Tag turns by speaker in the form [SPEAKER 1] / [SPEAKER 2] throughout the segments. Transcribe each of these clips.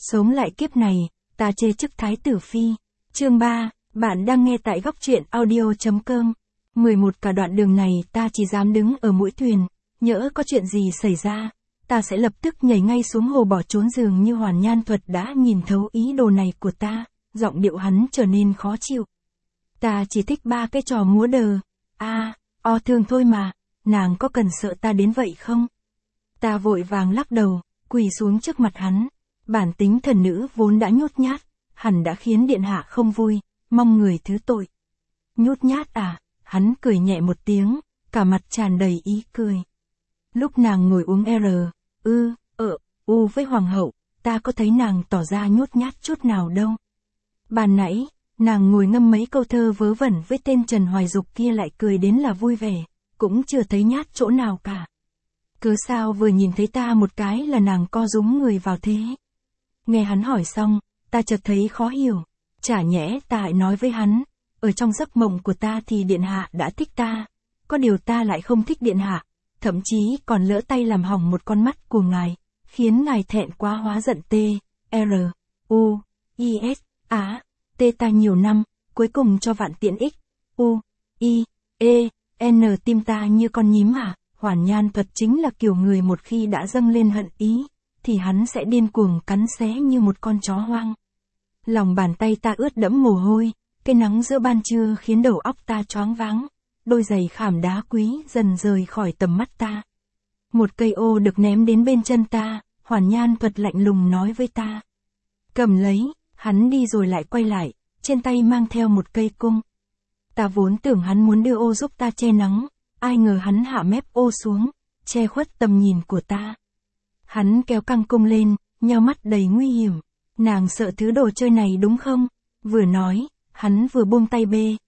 [SPEAKER 1] Sống lại kiếp này, ta chê chức thái tử phi. Chương 3, bạn đang nghe tại góc truyện audio.com. 11 cả đoạn đường này ta chỉ dám đứng ở mũi thuyền, nhỡ có chuyện gì xảy ra, ta sẽ lập tức nhảy ngay xuống hồ bỏ trốn. Dường như Hoàn Nhan Thuật đã nhìn thấu ý đồ này của ta, giọng điệu hắn trở nên khó chịu. Ta chỉ thích 3 cái trò múa đờ, thường thôi mà, nàng có cần sợ ta đến vậy không? Ta vội vàng lắc đầu, quỳ xuống trước mặt hắn. Bản tính thần nữ vốn đã nhút nhát, hẳn đã khiến điện hạ không vui, mong người thứ tội. Nhút nhát à? Hắn cười nhẹ một tiếng, cả mặt tràn đầy ý cười. Lúc nàng ngồi uống với hoàng hậu, ta có thấy nàng tỏ ra nhút nhát chút nào đâu. Ban nãy, nàng ngồi ngâm mấy câu thơ vớ vẩn với tên Trần Hoài Dục kia lại cười đến là vui vẻ, cũng chưa thấy nhát chỗ nào cả. Cớ sao vừa nhìn thấy ta một cái là nàng co rúm người vào thế? Nghe hắn hỏi xong, ta chợt thấy khó hiểu. Chả nhẽ ta lại nói với hắn, ở trong giấc mộng của ta thì điện hạ đã thích ta, có điều ta lại không thích điện hạ, thậm chí còn lỡ tay làm hỏng một con mắt của ngài, khiến ngài thẹn quá hóa giận ta nhiều năm, cuối cùng cho vạn tiện tim ta như con nhím à? Hoàn Nhan Thuật chính là kiểu người một khi đã dâng lên hận ý, thì hắn sẽ điên cuồng cắn xé như một con chó hoang. Lòng bàn tay ta ướt đẫm mồ hôi, cái nắng giữa ban trưa khiến đầu óc ta choáng váng, đôi giày khảm đá quý dần rời khỏi tầm mắt ta. Một cây ô được ném đến bên chân ta, Hoàn Nhan Thuật lạnh lùng nói với ta. Cầm lấy, hắn đi rồi lại quay lại, trên tay mang theo một cây cung. Ta vốn tưởng hắn muốn đưa ô giúp ta che nắng, ai ngờ hắn hạ mép ô xuống, che khuất tầm nhìn của ta. Hắn kéo căng cung lên, nheo mắt đầy nguy hiểm. Nàng sợ thứ đồ chơi này đúng không? Vừa nói, hắn vừa buông tay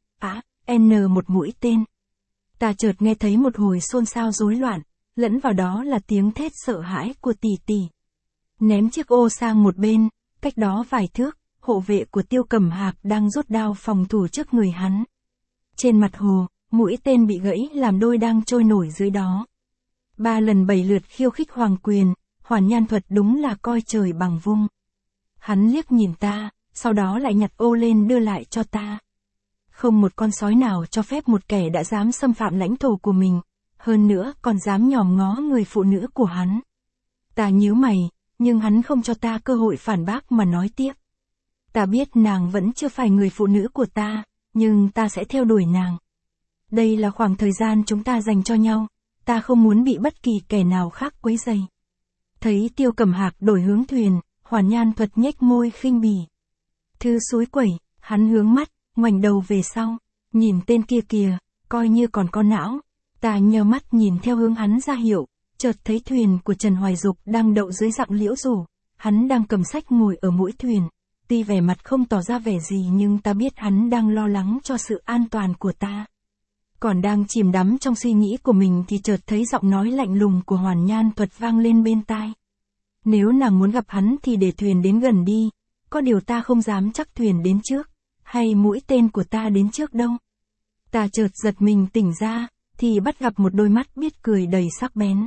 [SPEAKER 1] một mũi tên. Ta chợt nghe thấy một hồi xôn xao rối loạn, lẫn vào đó là tiếng thét sợ hãi của tỷ tỷ. Ném chiếc ô sang một bên, cách đó vài thước, hộ vệ của Tiêu Cẩm Hạc đang rút đao phòng thủ trước người hắn. Trên mặt hồ, mũi tên bị gãy làm đôi đang trôi nổi dưới đó. 3 lần 7 lượt khiêu khích hoàng quyền, Hoàn Nhan Thuật đúng là coi trời bằng vung. Hắn liếc nhìn ta, sau đó lại nhặt ô lên đưa lại cho ta. Không một con sói nào cho phép một kẻ đã dám xâm phạm lãnh thổ của mình, hơn nữa còn dám nhòm ngó người phụ nữ của hắn. Ta nhíu mày, nhưng hắn không cho ta cơ hội phản bác mà nói tiếp. Ta biết nàng vẫn chưa phải người phụ nữ của ta, nhưng ta sẽ theo đuổi nàng. Đây là khoảng thời gian chúng ta dành cho nhau, ta không muốn bị bất kỳ kẻ nào khác quấy rầy. Thấy Tiêu Cẩm Hạc đổi hướng thuyền, Hoàn Nhan Thuật nhếch môi khinh bỉ. Thư suối quẩy, hắn hướng mắt, ngoảnh đầu về sau, nhìn tên kia kìa, coi như còn có não. Ta nheo mắt nhìn theo hướng hắn ra hiệu, chợt thấy thuyền của Trần Hoài Dục đang đậu dưới rặng liễu rủ, hắn đang cầm sách ngồi ở mũi thuyền. Tuy vẻ mặt không tỏ ra vẻ gì nhưng ta biết hắn đang lo lắng cho sự an toàn của ta. Còn đang chìm đắm trong suy nghĩ của mình thì chợt thấy giọng nói lạnh lùng của Hoàn Nhan Thuật vang lên bên tai. Nếu nàng muốn gặp hắn thì để thuyền đến gần đi, có điều ta không dám chắc thuyền đến trước, hay mũi tên của ta đến trước đâu. Ta chợt giật mình tỉnh ra, thì bắt gặp một đôi mắt biết cười đầy sắc bén.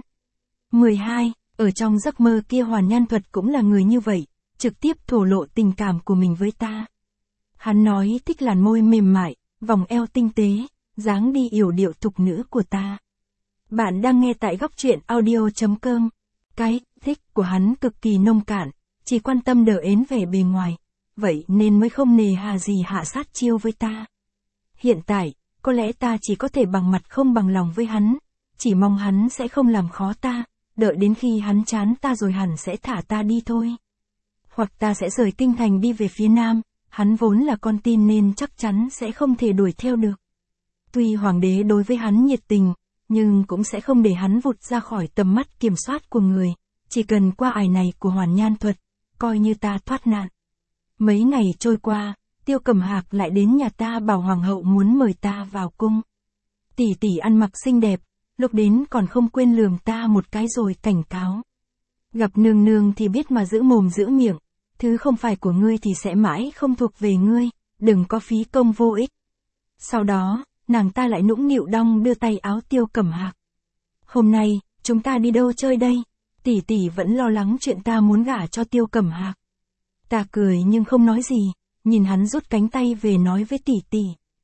[SPEAKER 1] 12. Ở trong giấc mơ kia Hoàn Nhan Thuật cũng là người như vậy, trực tiếp thổ lộ tình cảm của mình với ta. Hắn nói thích làn môi mềm mại, vòng eo tinh tế, dáng đi yểu điệu thục nữ của ta. Bạn đang nghe tại góc truyện audio.com. Cái thích của hắn cực kỳ nông cạn, chỉ quan tâm đờ ến vẻ bề ngoài, vậy nên mới không nề hà gì hạ sát chiêu với ta. Hiện tại, có lẽ ta chỉ có thể bằng mặt không bằng lòng với hắn, chỉ mong hắn sẽ không làm khó ta, đợi đến khi hắn chán ta rồi hẳn sẽ thả ta đi thôi. Hoặc ta sẽ rời kinh thành đi về phía nam, hắn vốn là con tin nên chắc chắn sẽ không thể đuổi theo được. Tuy hoàng đế đối với hắn nhiệt tình, nhưng cũng sẽ không để hắn vụt ra khỏi tầm mắt kiểm soát của người, chỉ cần qua ải này của Hoàn Nhan Thuật, coi như ta thoát nạn. Mấy ngày trôi qua, Tiêu Cẩm Hạc lại đến nhà ta bảo hoàng hậu muốn mời ta vào cung. Tỷ tỷ ăn mặc xinh đẹp, lúc đến còn không quên lườm ta một cái rồi cảnh cáo. Gặp nương nương thì biết mà giữ mồm giữ miệng, thứ không phải của ngươi thì sẽ mãi không thuộc về ngươi, đừng có phí công vô ích. Sau đó, nàng ta lại nũng nịu đong đưa tay áo Tiêu Cẩm Hạc. Hôm nay, chúng ta đi đâu chơi đây? Tỷ tỷ vẫn lo lắng chuyện ta muốn gả cho Tiêu Cẩm Hạc. Ta cười nhưng không nói gì, nhìn hắn rút cánh tay về nói với tỷ tỷ.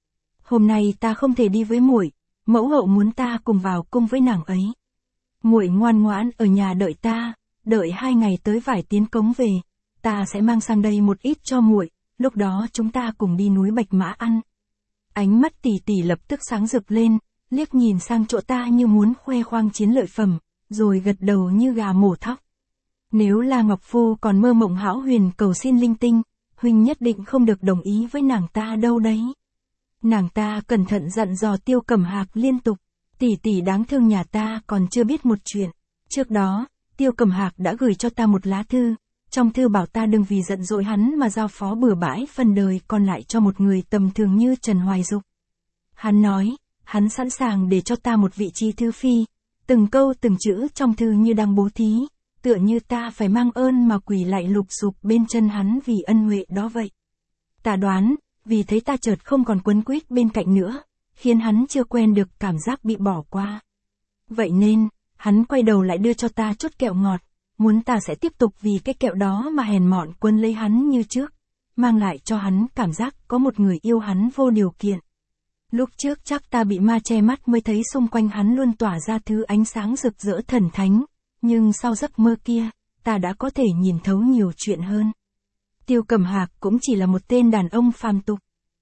[SPEAKER 1] Hôm nay ta không thể đi với muội, mẫu hậu muốn ta cùng vào cung với nàng ấy. Muội ngoan ngoãn ở nhà đợi ta, đợi 2 ngày tới vải tiến cống về, ta sẽ mang sang đây một ít cho muội, lúc đó chúng ta cùng đi núi Bạch Mã ăn. Ánh mắt tỷ tỷ lập tức sáng rực lên, liếc nhìn sang chỗ ta như muốn khoe khoang chiến lợi phẩm, rồi gật đầu như gà mổ thóc. Nếu La Ngọc Phu còn mơ mộng hão huyền cầu xin linh tinh, huynh nhất định không được đồng ý với nàng ta đâu đấy. Nàng ta cẩn thận dặn dò Tiêu Cẩm Hạc liên tục, tỷ tỷ đáng thương nhà ta còn chưa biết một chuyện. Trước đó, Tiêu Cẩm Hạc đã gửi cho ta một lá thư, trong thư bảo ta đừng vì giận dỗi hắn mà giao phó bừa bãi phần đời còn lại cho một người tầm thường như Trần Hoài Dục. Hắn nói, hắn sẵn sàng để cho ta một vị trí thư phi, từng câu từng chữ trong thư như đang bố thí, tựa như ta phải mang ơn mà quỳ lại lụp sụp bên chân hắn vì ân huệ đó vậy. Ta đoán, vì thấy ta chợt không còn quấn quýt bên cạnh nữa, khiến hắn chưa quen được cảm giác bị bỏ qua. Vậy nên, hắn quay đầu lại đưa cho ta chút kẹo ngọt, muốn ta sẽ tiếp tục vì cái kẹo đó mà hèn mọn quấn lấy hắn như trước, mang lại cho hắn cảm giác có một người yêu hắn vô điều kiện. Lúc trước chắc ta bị ma che mắt mới thấy xung quanh hắn luôn tỏa ra thứ ánh sáng rực rỡ thần thánh, nhưng sau giấc mơ kia, ta đã có thể nhìn thấu nhiều chuyện hơn. Tiêu Cẩm Hạc cũng chỉ là một tên đàn ông phàm tục.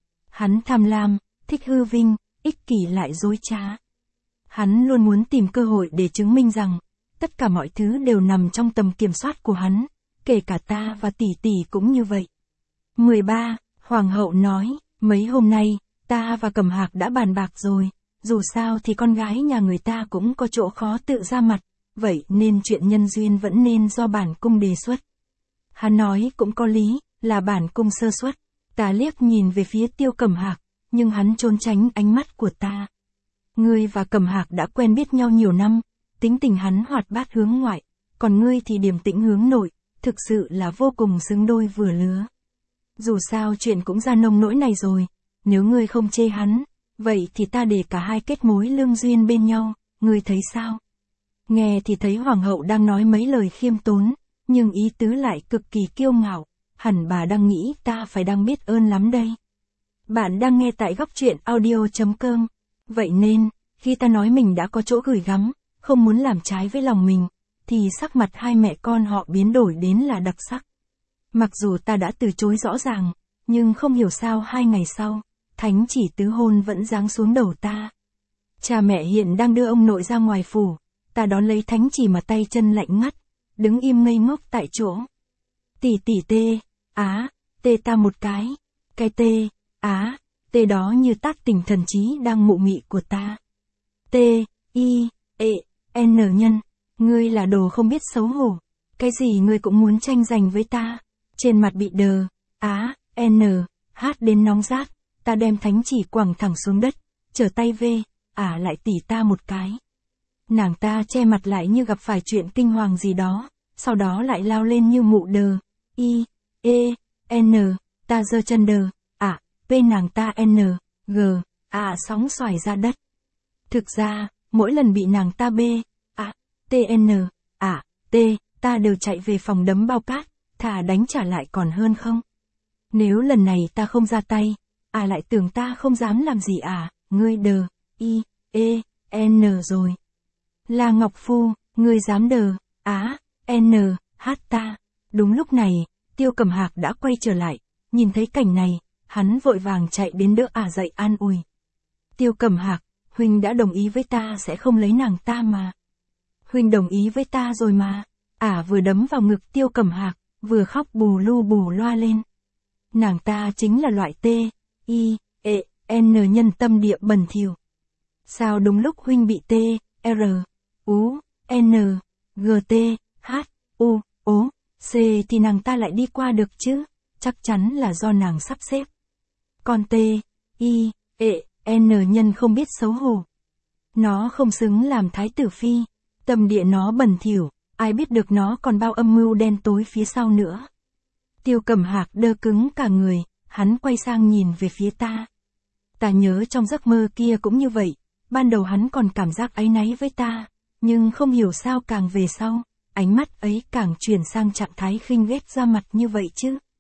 [SPEAKER 1] Hắn tham lam, thích hư vinh, ích kỷ lại dối trá. Hắn luôn muốn tìm cơ hội để chứng minh rằng, tất cả mọi thứ đều nằm trong tầm kiểm soát của hắn, kể cả ta và tỷ tỷ cũng như vậy. 13. Hoàng hậu nói, mấy hôm nay, ta và Cẩm Hạc đã bàn bạc rồi, dù sao thì con gái nhà người ta cũng có chỗ khó tự ra mặt, vậy nên chuyện nhân duyên vẫn nên do bản cung đề xuất. Hắn nói cũng có lý, là bản cung sơ suất. Ta liếc nhìn về phía Tiêu Cẩm Hạc, nhưng hắn trốn tránh ánh mắt của ta. Ngươi và Cẩm Hạc đã quen biết nhau nhiều năm, tính tình hắn hoạt bát hướng ngoại, còn ngươi thì điềm tĩnh hướng nội, thực sự là vô cùng xứng đôi vừa lứa. Dù sao chuyện cũng ra nông nỗi này rồi, nếu ngươi không chê hắn, vậy thì ta để cả hai kết mối lương duyên bên nhau, ngươi thấy sao? Nghe thì thấy hoàng hậu đang nói mấy lời khiêm tốn, nhưng ý tứ lại cực kỳ kiêu ngạo, hẳn bà đang nghĩ ta phải đang biết ơn lắm đây. Bạn đang nghe tại Góc Truyện Audio.com, vậy nên, khi ta nói mình đã có chỗ gửi gắm, không muốn làm trái với lòng mình, thì sắc mặt hai mẹ con họ biến đổi đến là đặc sắc. Mặc dù ta đã từ chối rõ ràng, nhưng không hiểu sao 2 ngày sau, thánh chỉ tứ hôn vẫn giáng xuống đầu ta. Cha mẹ hiện đang đưa ông nội ra ngoài phủ, ta đón lấy thánh chỉ mà tay chân lạnh ngắt, đứng im ngây ngốc tại chỗ. Tỷ tỷ tê, tê ta một cái tê, tê đó như tát tỉnh thần trí đang mụ mị của ta. N nhân, ngươi là đồ không biết xấu hổ, cái gì ngươi cũng muốn tranh giành với ta. Trên mặt bị đờ, đến nóng rát, ta đem thánh chỉ quẳng thẳng xuống đất, trở tay về, lại tỉ ta một cái. Nàng ta che mặt lại như gặp phải chuyện kinh hoàng gì đó, sau đó lại lao lên như mụ đờ. Ta giơ chân đờ, nàng ta sóng xoài ra đất. Thực ra, mỗi lần bị nàng ta ta đều chạy về phòng đấm bao cát, thà đánh trả lại còn hơn không. Nếu lần này ta không ra tay, lại tưởng ta không dám làm gì ngươi đờ, rồi. La Ngọc Phu, ngươi dám đờ, ta. Đúng lúc này, Tiêu Cẩm Hạc đã quay trở lại, nhìn thấy cảnh này, hắn vội vàng chạy đến đỡ dậy an ủi. Tiêu Cẩm Hạc, huynh đã đồng ý với ta sẽ không lấy nàng ta mà. Huynh đồng ý với ta rồi mà. Vừa đấm vào ngực Tiêu Cẩm Hạc, vừa khóc bù lu bù loa lên. Nàng ta chính là loại nhân tâm địa bẩn thỉu. Sao đúng lúc huynh bị thì nàng ta lại đi qua được chứ? Chắc chắn là do nàng sắp xếp. Con nhân không biết xấu hổ. Nó không xứng làm thái tử phi. Tâm địa nó bẩn thỉu, ai biết được nó còn bao âm mưu đen tối phía sau nữa. Tiêu Cẩm Hạc đơ cứng cả người, hắn quay sang nhìn về phía ta. Ta nhớ trong giấc mơ kia cũng như vậy, ban đầu hắn còn cảm giác áy náy với ta, nhưng không hiểu sao càng về sau, ánh mắt ấy càng chuyển sang trạng thái khinh ghét ra mặt như vậy chứ.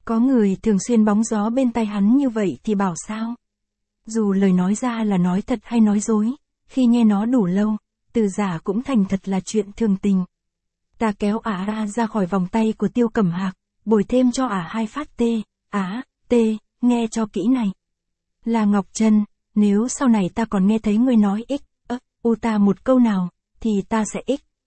[SPEAKER 1] Có người thường xuyên bóng gió bên tai hắn như vậy thì bảo sao? Dù lời nói ra là nói thật hay nói dối, khi nghe nó đủ lâu, từ giả cũng thành thật là chuyện thường tình. Ta kéo ả ra khỏi vòng tay của Tiêu Cẩm Hạc, bồi thêm cho ả 2 phát tê, tê, nghe cho kỹ này. Là Ngọc Trân, nếu sau này ta còn nghe thấy ngươi nói ta một câu nào, thì ta sẽ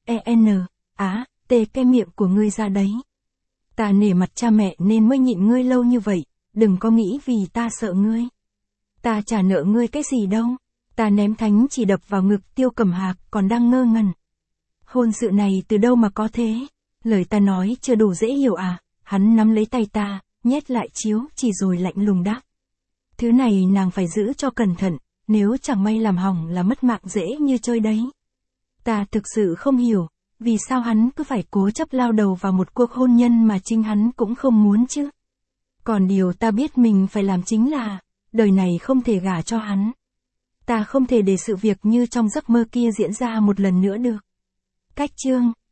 [SPEAKER 1] tê cái miệng của ngươi ra đấy. Ta nể mặt cha mẹ nên mới nhịn ngươi lâu như vậy, đừng có nghĩ vì ta sợ ngươi. Ta trả nợ ngươi cái gì đâu. Ta ném thánh chỉ đập vào ngực Tiêu Cẩm Hạc còn đang ngơ ngẩn. Hôn sự này từ đâu mà có thế? Lời ta nói chưa đủ dễ hiểu à? Hắn nắm lấy tay ta, nhét lại chiếu chỉ rồi lạnh lùng đáp. Thứ này nàng phải giữ cho cẩn thận, nếu chẳng may làm hỏng là mất mạng dễ như chơi đấy. Ta thực sự không hiểu, vì sao hắn cứ phải cố chấp lao đầu vào một cuộc hôn nhân mà chính hắn cũng không muốn chứ. Còn điều ta biết mình phải làm chính là, đời này không thể gả cho hắn. Ta không thể để sự việc như trong giấc mơ kia diễn ra một lần nữa được. Cách chương